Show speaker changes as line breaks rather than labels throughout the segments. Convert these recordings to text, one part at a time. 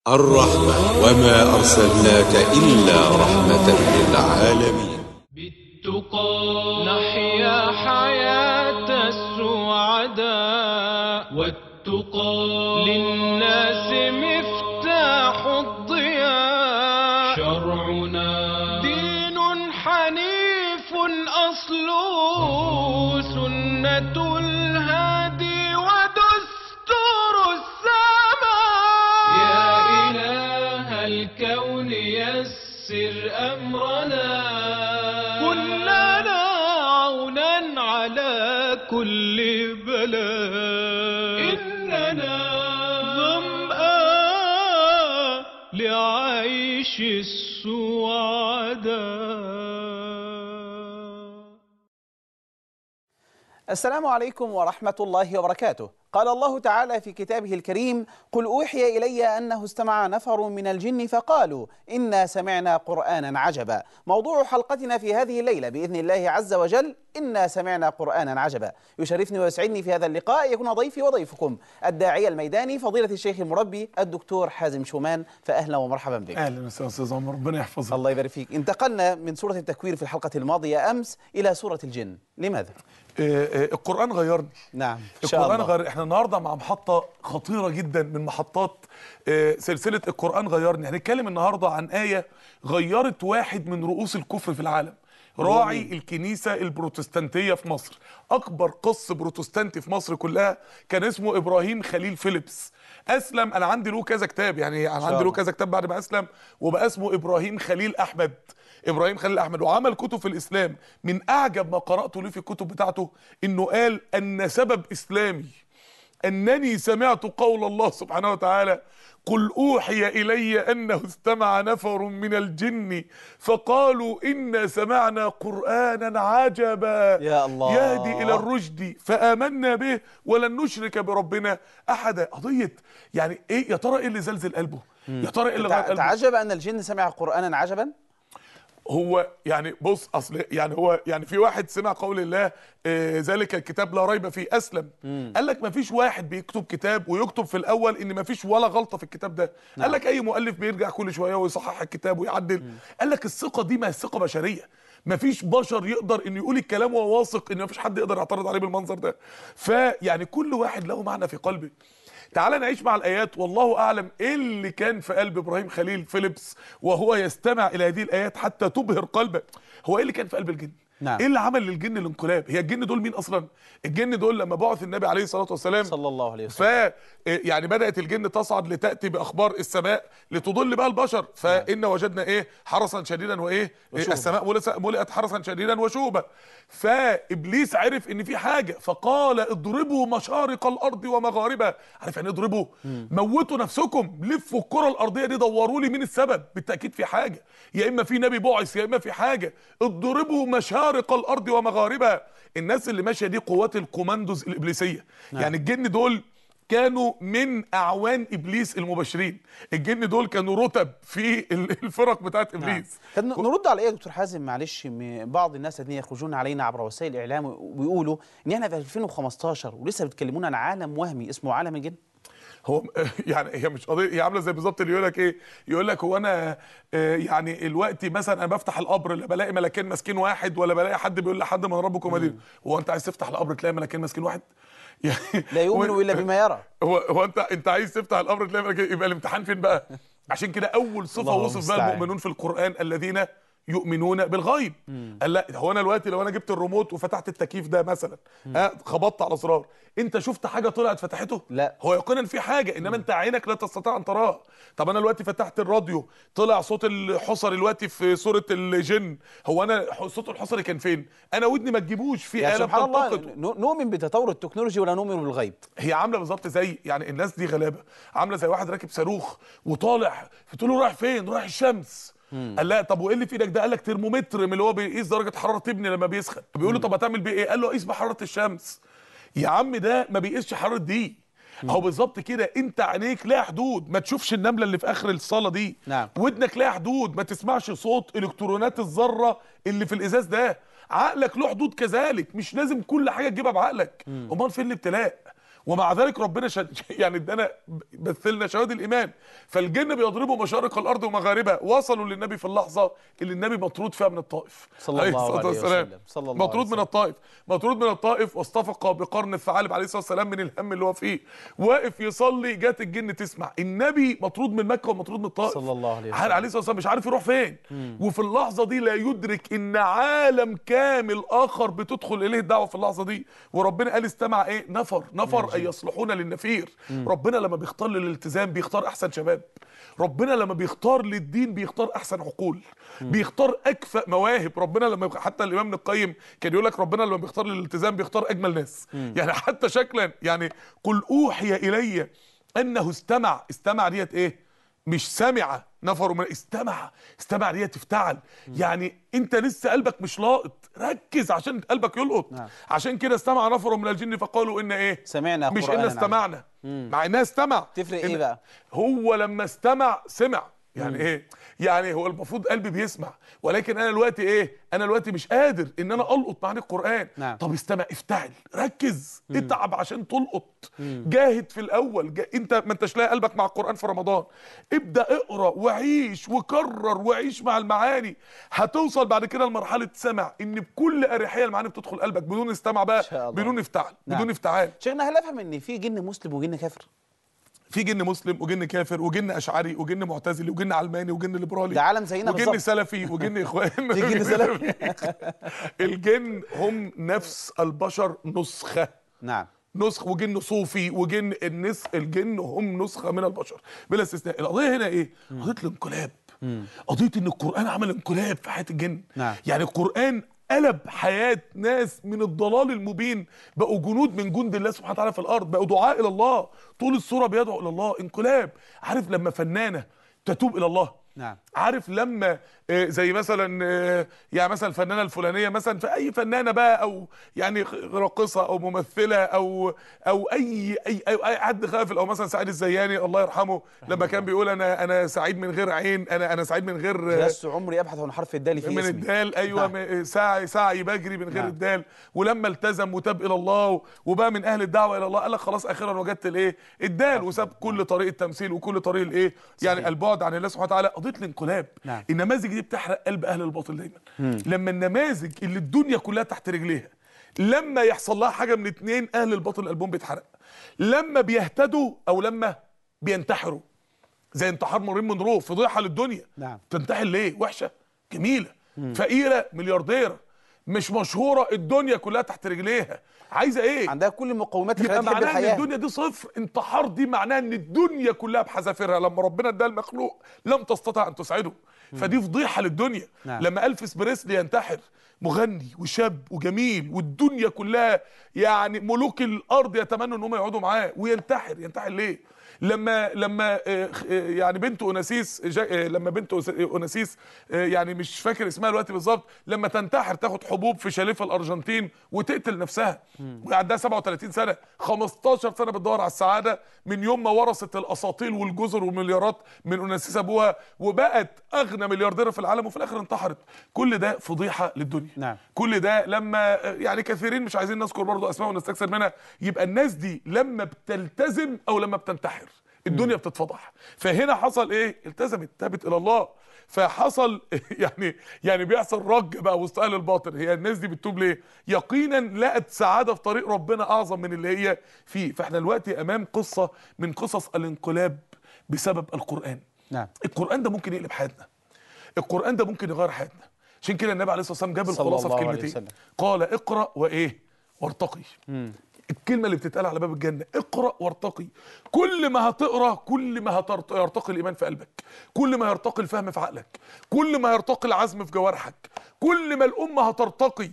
الرحمة وما أرسلناك إلا رحمة للعالمين.
بالتقى نحيا حياة السعداء، والتقى للناس مفتاح الضياء. شرعنا دين حنيف أصله سنة الهادي ودستور السماء. يا إله الكون يسر أمرنا، كن لنا عونا على كل بلاء. إننا ظمآن لعيش السعداء.
السلام عليكم ورحمة الله وبركاته. قال الله تعالى في كتابه الكريم: قل أوحي إلي أنه استمع نفر من الجن فقالوا إنا سمعنا قرآنا عجبا. موضوع حلقتنا في هذه الليلة بإذن الله عز وجل: إنا سمعنا قرآنا عجبا. يشرفني ويسعدني في هذا اللقاء يكون ضيفي وضيفكم الداعية الميداني فضيلة الشيخ المربي الدكتور حازم شومان، فأهلا ومرحبا بك.
اهلا وسهلا استاذ عمر، ربنا يحفظك.
الله يبارك فيك. انتقلنا من سورة التكوير في الحلقة الماضية أمس إلى سورة الجن، لماذا؟
القرآن غيرني.
نعم إن شاء
القرآن
الله.
غير. احنا النهارده مع محطة خطيرة جدا من محطات سلسلة القرآن غيرني. هنتكلم النهارده عن آية غيرت واحد من رؤوس الكفر في العالم، راعي الكنيسة البروتستانتية في مصر. أكبر قس بروتستانتي في مصر كلها كان اسمه إبراهيم خليل فيليبس. أسلم، أنا عندي له كذا كتاب، يعني أنا عندي له كذا كتاب بعد ما أسلم، وبقى اسمه إبراهيم خليل أحمد. إبراهيم خليل أحمد، وعمل كتب في الإسلام. من أعجب ما قرأته له في الكتب بتاعته إنه قال أن سبب إسلامي أنني سمعت قول الله سبحانه وتعالى: قل أوحي إلي أنه استمع نفر من الجن فقالوا إنا سمعنا قرآنا عجبا
يا الله
يهدي إلى الرشد فآمنا به ولن نشرك بربنا أحدا. قضية يعني إيه يا ترى؟ إيه اللي زلزل قلبه؟ يا ترى إيه اللي غير قلبه؟
تعجب أن الجن سمع قرآنا عجبا؟
هو يعني بص، اصل يعني هو يعني في واحد سمع قول الله ذلك الكتاب لا ريب فيه اسلم. قال لك ما فيش واحد بيكتب كتاب ويكتب في الاول ان ما فيش ولا غلطه في الكتاب ده. قال لك اي مؤلف بيرجع كل شويه ويصحح الكتاب ويعدل. قال لك الثقه دي ما هي ثقه بشريه، ما فيش بشر يقدر انه يقول الكلام وهو واثق ان ما فيش حد يقدر يعترض عليه بالمنظر ده. فيعني كل واحد له معنى في قلبه. تعال نعيش مع الآيات، والله أعلم إيه اللي كان في قلب إبراهيم خليل فيليبس وهو يستمع إلى هذه الآيات حتى تبهر قلبه. هو إيه اللي كان في قلب الجن؟
نعم.
ايه اللي عمل للجن الانقلاب؟ هي الجن دول مين اصلا؟ الجن دول لما بعث النبي عليه الصلاه والسلام
صلى الله عليه وسلم،
يعني بدات الجن تصعد لتاتي باخبار السماء لتضل بها البشر. فان وجدنا ايه؟ حرسا شديدا وايه؟ السماء ملئت حرسا شديدا وشوبا. فابليس عرف ان في حاجه فقال: اضربوا مشارق الارض ومغاربها. عارف يعني اضربوا؟ موتوا نفسكم، لفوا الكره الارضيه دي، دوروا لي مين السبب. بالتاكيد في حاجه، يا اما في نبي بعث يا اما في حاجه. اضربوا مشارق الارض ومغاربها. الناس اللي ماشيه دي قوات الكوماندوز الابليسيه. يعني الجن دول كانوا من اعوان ابليس المبشرين. الجن دول كانوا رتب في الفرق بتاعت ابليس.
نرد على ايه يا دكتور حازم؟ معلش، بعض الناس الذين يخرجون علينا عبر وسائل الاعلام ويقولوا ان احنا في 2015 ولسه بيتكلمون عن عالم وهمي اسمه عالم الجن.
هو يعني هي مش قضيه، هي عامله زي بالظبط اللي يقول لك ايه؟ يقول لك هو انا يعني الوقت مثلا انا بفتح القبر لا بلاقي ملاكين ماسكين واحد ولا بلاقي حد بيقول لحد من ربكم ادين. هو انت عايز تفتح القبر تلاقي ملاكين ماسكين واحد؟ يعني
لا يؤمن الا بما يرى.
هو انت عايز تفتح القبر تلاقي ملاكين؟ يبقى الامتحان فين بقى؟ عشان كده اول صفه وصف بها المؤمنون في القران: الذين يؤمنون بالغيب. قال لا، هو انا دلوقتي لو انا جبت الريموت وفتحت التكييف ده مثلا، خبطت على زرار، انت شفت حاجه طلعت فتحته؟
لا.
هو يقينا في حاجه، انما انت عينك لا تستطيع ان تراها. طب انا دلوقتي فتحت الراديو طلع صوت الحصري دلوقتي في سوره الجن، هو انا صوت الحصري كان فين؟ انا ودني ما تجيبوش في
يعني
آلة
سبحان الله،
بتلتقط.
نؤمن بتطور التكنولوجيا ولا نؤمن بالغيب.
هي عامله بالظبط زي يعني الناس دي غلابه، عامله زي واحد راكب صاروخ وطالع، فتقول له رايح فين؟ رايح الشمس. قال لا. طب وايه اللي في ايدك ده؟ قال لك ترمومتر من اللي هو بيقيس درجه حراره ابني لما بيسخن. بيقول له طب هتعمل بيه ايه؟ قال له قيس بحراره الشمس. يا عم ده ما بيقيسش حراره دي. اهو بالظبط كده، انت عينيك لها حدود، ما تشوفش النمله اللي في اخر الصاله دي.
نعم.
ودنك لها حدود، ما تسمعش صوت الكترونات الذره اللي في الازاز ده. عقلك له حدود كذلك، مش لازم كل حاجه تجيبها بعقلك. امال فين الابتلاء؟ ومع ذلك ربنا يعني ادانا مثلنا شهاده الايمان. فالجن بيضربوا مشارق الارض ومغاربها، وصلوا للنبي في اللحظه اللي النبي مطرود فيها من الطائف
صلى الله عليه وسلم.
مطرود من الطائف، مطرود من الطائف، واصطفق بقرن الثعالب عليه الصلاه والسلام من الهم اللي هو فيه، واقف يصلي، جات الجن تسمع. النبي مطرود من مكه ومطرود من الطائف
صلى الله عليه وسلم
عليه الصلاه والسلام، مش عارف يروح فين. وفي اللحظه دي لا يدرك ان عالم كامل اخر بتدخل اليه الدعوه في اللحظه دي. وربنا قال استمع ايه؟ نفر اي يصلحون للنفير. ربنا لما بيختار للالتزام بيختار احسن شباب، ربنا لما بيختار للدين بيختار احسن عقول، بيختار اكفأ مواهب. ربنا لما حتى الامام ابن القيم كان يقول لك ربنا لما بيختار للالتزام بيختار اجمل ناس. يعني حتى شكلا، يعني قل اوحي الي انه استمع ديت ايه؟ مش سمع نفر من استمع ديت افتعل. يعني انت لسه قلبك مش لاقط، ركز عشان قلبك يلقط. عشان كده استمع نفر من الجن فقالوا ان ايه؟
سمعنا
مش ان استمعنا، مع انها استمع.
تفرق ايه بقى؟
هو لما استمع سمع، يعني ايه؟ يعني هو المفروض قلبي بيسمع، ولكن انا دلوقتي ايه؟ انا دلوقتي مش قادر ان انا القط معاني القران. طب استمع، افتعل، ركز، اتعب عشان تلقط. جاهد في الاول، انت ما انتش لاقي قلبك مع القران في رمضان، ابدا اقرا وعيش وكرر وعيش مع المعاني. هتوصل بعد كده لمرحله سمع، ان بكل اريحيه المعاني بتدخل قلبك بدون استمع بقى، بدون افتعال. بدون افتعال.
شيخنا، هل افهم ان في جن مسلم وجن كافر؟
في جن مسلم وجن كافر وجن اشعري وجن معتزلي وجن علماني وجن ليبرالي،
ده عالم زينا بالظبط،
وجن سلفي وجن اخوان.
في جن سلفي.
الجن هم نفس البشر نسخه.
نعم.
نسخ، وجن صوفي وجن الجن هم نسخه من البشر بلا استثناء. القضيه هنا ايه؟ قضيه الانقلاب، قضيه ان القران عمل انقلاب في حياه الجن.
نعم.
يعني القران قلب حياة ناس من الضلال المبين، بقوا جنود من جند الله سبحانه وتعالى في الأرض، بقوا دعاء إلى الله، طول السورة بيدعو إلى الله. انقلاب. عارف لما فنانة تتوب إلى الله؟
نعم.
عارف لما زي مثلا يعني مثلا الفنانه الفلانيه، مثلا في اي فنانه بقى، او يعني راقصه او ممثله او اي حد غافل، او مثلا سعيد الزياني الله يرحمه لما كان بيقول انا سعيد من غير عين، انا سعيد من غير
لست عمري ابحث عن حرف الدال في
من
اسمي.
الدال. ايوه. سعي بجري من غير الدال. ولما التزم وتاب الى الله وبقى من اهل الدعوه الى الله، قال لك خلاص اخيرا وجدت الايه؟ الدال. وساب كل طريقه تمثيل وكل طريق الايه؟ يعني البعد عن الله سبحانه وتعالى. قضيه الانقلاب. النماذج دي بتحرق قلب اهل الباطل دايما. لما النماذج اللي الدنيا كلها تحت رجليها، لما يحصل لها حاجه من اتنين، اهل الباطل قلبهم بيتحرق. لما بيهتدوا او لما بينتحروا، زي انتحار مورين مونرو، فضيحه للدنيا.
نعم.
تنتحر ليه؟ وحشه، جميله، فقيره، مليارديره، مش مشهوره، الدنيا كلها تحت رجليها، عايزه ايه؟
عندها كل المقومات
يبقى
اللي تحب
معناها ان
الحياه.
الدنيا دي صفر. انتحار دي معناها ان الدنيا كلها بحذافيرها، لما ربنا اداها المخلوق لم تستطع ان تسعده. فدي فضيحه للدنيا.
نعم.
لما الفيس بريسلي ينتحر، مغني وشاب وجميل والدنيا كلها يعني ملوك الارض يتمنوا ان هم يقعدوا معاه، وينتحر. ينتحر ليه؟ لما يعني بنت اوناسيس، لما بنت اوناسيس يعني مش فاكر اسمها دلوقتي بالظبط، لما تنتحر تاخد حبوب في شاليه في الارجنتين وتقتل نفسها، وعندها 37 سنه، 15 سنه بتدور على السعاده من يوم ما ورثت الاساطيل والجزر والمليارات من اوناسيس ابوها، وبقت اغنى مليارديره في العالم، وفي الاخر انتحرت. كل ده فضيحه للدنيا.
نعم.
كل ده لما يعني كثيرين مش عايزين نذكر برضه اسماء ونستكثر منها، يبقى الناس دي لما بتلتزم او لما بتنتحر الدنيا بتتفضح. فهنا حصل ايه؟ التزمت، تابت الى الله، فحصل يعني بيحصل رج بقى وسط اهل الباطل. هي الناس دي بتتوب ليه؟ يقينا لقت سعاده في طريق ربنا اعظم من اللي هي فيه. فاحنا دلوقتي امام قصه من قصص الانقلاب بسبب القران.
نعم.
القران ده ممكن يقلب حياتنا، القران ده ممكن يغير حياتنا. عشان كده النبي عليه الصلاه والسلام جاب الخلاصه في كلمتين، قال اقرا وايه؟ وارتقي. الكلمه اللي بتتقال على باب الجنه، اقرا وارتقي. كل ما هتقرا كل ما يرتقي الايمان في قلبك، كل ما يرتقي الفهم في عقلك، كل ما يرتقي العزم في جوارحك، كل ما الامه هترتقي،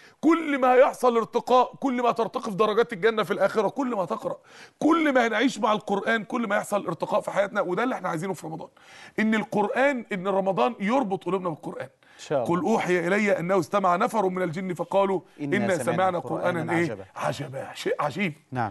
كل ما هيحصل ارتقاء، كل ما ترتقي في درجات الجنه في الاخره. كل ما تقرا، كل ما هنعيش مع القران، كل ما يحصل ارتقاء في حياتنا. وده اللي احنا عايزينه في رمضان، ان القران، ان رمضان يربط قلوبنا بالقران. قل اوحي الي انه استمع نفر من الجن فقالوا إنا سمعنا قرانا ايه؟ عجبا. شيء عجيب.
نعم.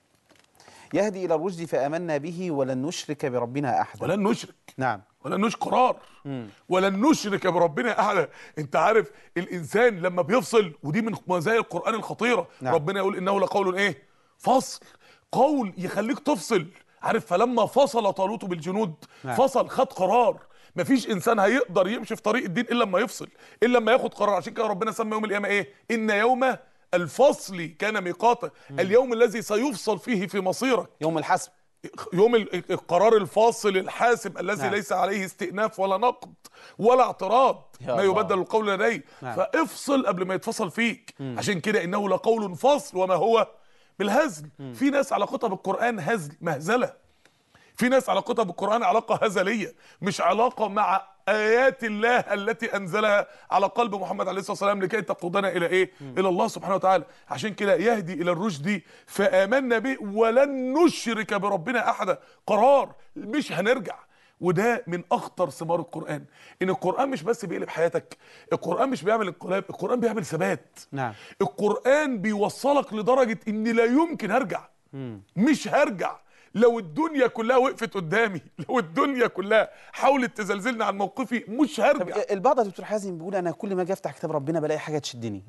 يهدي الى الرشد فامنا به ولن نشرك بربنا احدا.
ولن نشرك.
نعم.
ولن نشرك قرار. ولن نشرك بربنا احدا. انت عارف الانسان لما بيفصل، ودي من مزايا القران الخطيره.
نعم.
ربنا يقول انه لقول ايه؟ فصل. قول يخليك تفصل. عارف فلما فصل طالوت بالجنود فصل، خد قرار. مفيش انسان هيقدر يمشي في طريق الدين الا لما يفصل، الا لما ياخد قرار. عشان كده ربنا سمى يوم القيامه ايه؟ ان يوم الفصل كان ميقاتا. اليوم الذي سيفصل فيه في مصيرك،
يوم الحسم،
يوم القرار الفاصل الحاسم الذي ليس عليه استئناف ولا نقد ولا اعتراض، ما يبدل القول لدي. فافصل قبل ما يتفصل فيك. عشان كده انه لقول فصل وما هو بالهزل. في ناس علاقتها بالقرآن هزل، مهزلة. في ناس علاقتها بالقرآن علاقة هزلية، مش علاقة مع آيات الله التي أنزلها على قلب محمد عليه الصلاة والسلام لكي تقودنا إلى إيه؟ إلى الله سبحانه وتعالى. عشان كده يهدي إلى الرشد فآمنا به ولن نشرك بربنا أحدا. قرار، مش هنرجع. وده من اخطر ثمار القرآن، ان القرآن مش بس بيقلب حياتك، القرآن مش بيعمل انقلاب، القرآن بيعمل ثبات.
نعم.
القرآن بيوصلك لدرجة ان لا يمكن هرجع. مش هرجع لو الدنيا كلها وقفت قدامي، لو الدنيا كلها حاولت تزلزلني عن موقفي مش هرجع.
البعض يا دكتور حازم بيقول انا كل ما اجي افتح كتاب ربنا بلاقي حاجه تشدني.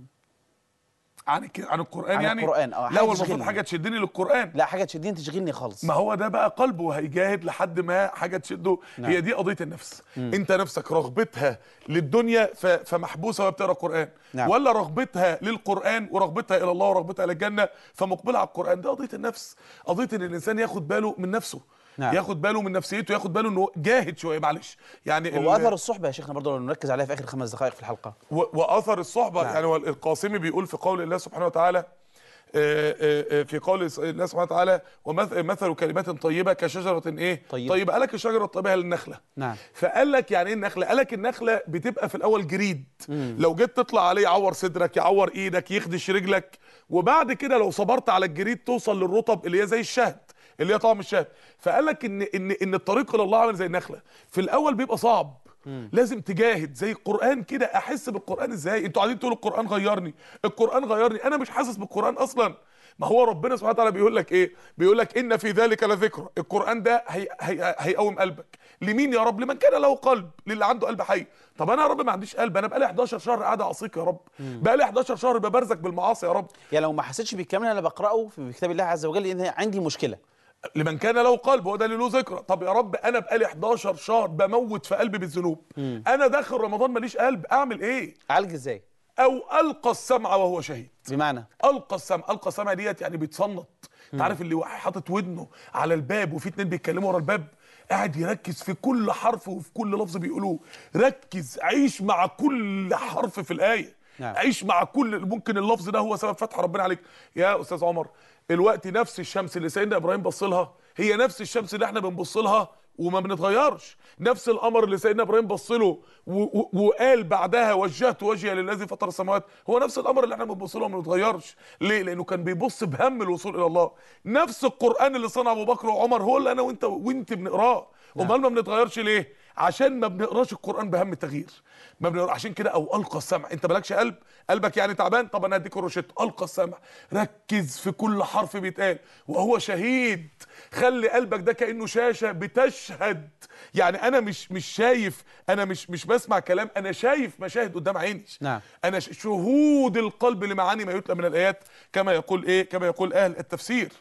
عن القرآن
عن
يعني
القرآن
لا، هو المفروض حاجه تشدني للقرآن.
لا، حاجه تشدني تشغلني خالص.
ما هو ده بقى قلبه هيجاهد لحد ما حاجه تشده.
نعم.
هي دي قضيه النفس. انت نفسك رغبتها للدنيا فمحبوسه وهي بتقرا قرآن.
نعم.
ولا رغبتها للقرآن ورغبتها الى الله ورغبتها للجنه فمقبله على القرآن. ده قضيه النفس، قضيه ان الانسان ياخد باله من نفسه. نعم. ياخد باله من نفسيته، ياخد باله انه جاهد شويه. معلش يعني
واثر الصحبه يا شيخنا برضه نركز عليها في اخر 5 دقائق في الحلقه.
واثر الصحبه.
نعم.
يعني هو القاسمي بيقول في قول الله سبحانه وتعالى، في قول الله سبحانه وتعالى ومثل كلمات طيبه كشجره ايه؟ طيبه. قال لك الشجره الطيبه هي النخله.
نعم.
فقال لك يعني ايه النخله؟ قال لك النخله بتبقى في الاول جريد. لو جيت تطلع عليه يعور صدرك، يعور ايدك، يخدش رجلك، وبعد كده لو صبرت على الجريد توصل للرطب اللي هي زي الشهد، اللي هي طعم الشهد. فقال لك ان الطريق الى الله عامل زي النخله، في الاول بيبقى صعب. لازم تجاهد زي القرآن كده. احس بالقرآن ازاي؟ انتوا قاعدين تقولوا القرآن غيرني، القرآن غيرني، انا مش حاسس بالقرآن اصلا. ما هو ربنا سبحانه وتعالى بيقول لك ايه؟ بيقول لك ان في ذلك لذكرى. القرآن ده هيقوم قلبك. لمين يا رب؟ لمن كان له قلب، للي عنده قلب حي. طب انا يا رب ما عنديش قلب، انا بقالي 11 شهر قاعد اعصيك يا رب، بقالي 11 شهر ببرزك بالمعاصي يا رب.
يعني لو ما حسيتش بالكلام اللي انا بقراه في كتاب الله عز وجل ان عندي مشكله.
لمن كان له قلب، هو ده اللي له ذكرى. طب يا رب انا بقالي 11 شهر بموت في قلبي بالذنوب، انا داخل رمضان ماليش قلب، اعمل ايه؟
اعالج ازاي؟
او القى السمع وهو شهيد.
بمعنى
القى السمع ديت يعني بيتصنط. انت عارف اللي حاطط ودنه على الباب وفي 2 بيتكلموا ورا الباب، قاعد يركز في كل حرف وفي كل لفظ بيقولوه. ركز، عيش مع كل حرف في الآية. نعم. عيش مع كل، ممكن اللفظ ده هو سبب فتح ربنا عليك. يا استاذ عمر، الوقت نفس الشمس اللي سيدنا ابراهيم بص لها هي نفس الشمس اللي احنا بنبص لها وما بنتغيرش. نفس القمر اللي سيدنا ابراهيم بص له وقال بعدها وجهت وجهي للذي فطر السماوات، هو نفس القمر اللي احنا بنبص له وما بنتغيرش. ليه؟ لانه كان بيبص بهم الوصول الى الله. نفس القرآن اللي صنع ابو بكر وعمر هو اللي انا وانت بنقراه. امال ما بنتغيرش ليه؟ عشان ما بنقراش القرآن بهم التغيير. ما بنقرا. عشان كده او القى السمع. انت مالكش قلب، قلبك يعني تعبان، طب انا هديك الروشته. القى السمع، ركز في كل حرف بيتقال وهو شهيد. خلي قلبك ده كانه شاشه بتشهد. يعني انا مش شايف، انا مش بسمع كلام، انا شايف مشاهد قدام عيني.
نعم.
انا شهود القلب لمعاني ما يتلى من الايات، كما يقول ايه؟ كما يقول اهل التفسير.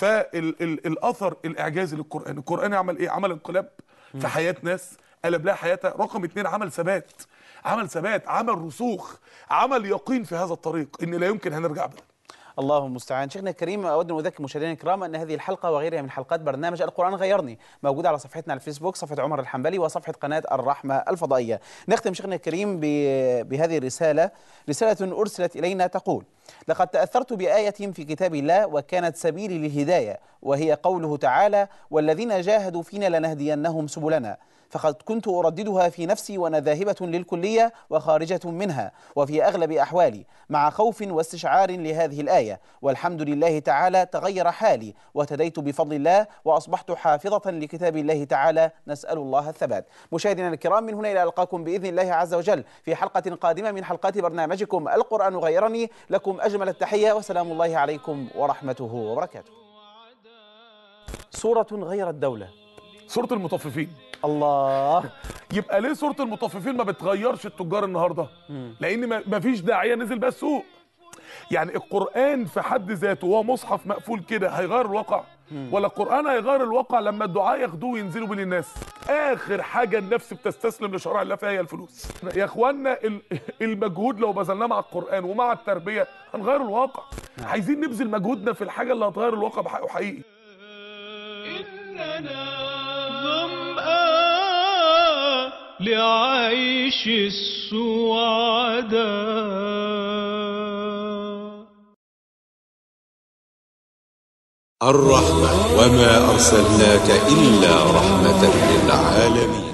فالاثر الاعجازي للقرآن، القرآن عمل ايه؟ عمل انقلاب في حياه ناس، قلب لها حياتها. رقم 2 عمل ثبات، عمل رسوخ، عمل يقين في هذا الطريق ان لا يمكن هنرجع ابدا.
الله المستعان. شيخنا الكريم، اود ان اذكر مشاهدينا الكرام ان هذه الحلقه وغيرها من حلقات برنامج القرآن غيرني موجوده على صفحتنا على الفيسبوك، صفحه عمر الحنبلي، وصفحه قناه الرحمه الفضائيه. نختم شيخنا الكريم بهذه الرساله، رساله ارسلت الينا تقول: لقد تأثرت بآية في كتاب الله وكانت سبيلي للهداية، وهي قوله تعالى: والذين جاهدوا فينا لنهدينهم سبلنا. فقد كنت أرددها في نفسي وأنا ذاهبة للكلية وخارجة منها وفي أغلب أحوالي مع خوف واستشعار لهذه الآية، والحمد لله تعالى تغير حالي واهتديت بفضل الله وأصبحت حافظة لكتاب الله تعالى، نسأل الله الثبات. مشاهدينا الكرام، من هنا إلى ألقاكم بإذن الله عز وجل في حلقة قادمة من حلقات برنامجكم القرآن غيرني. لكم أجمل التحية وسلام الله عليكم ورحمته وبركاته. سورة غيرت دولة،
سورة المطففين.
الله.
يبقى ليه سورة المطففين ما بتغيرش التجار النهارده؟ لان ما فيش داعيه نزل بقى السوق. يعني القرآن في حد ذاته وهو مصحف مقفول كده هيغير الواقع؟ ولا القرآن هيغير الواقع لما الدعاء ياخدوه وينزلوا بين الناس. آخر حاجة النفس بتستسلم لشرع الله فيها هي الفلوس. يا إخوانا المجهود لو بذلناه مع القرآن ومع التربية هنغير الواقع. عايزين نبذل مجهودنا في الحاجة اللي هتغير الواقع بحقه حقيقي.
إننا ظمآن لعيش السعداء.
الرحمة وما أرسلناك إلا رحمة للعالمين.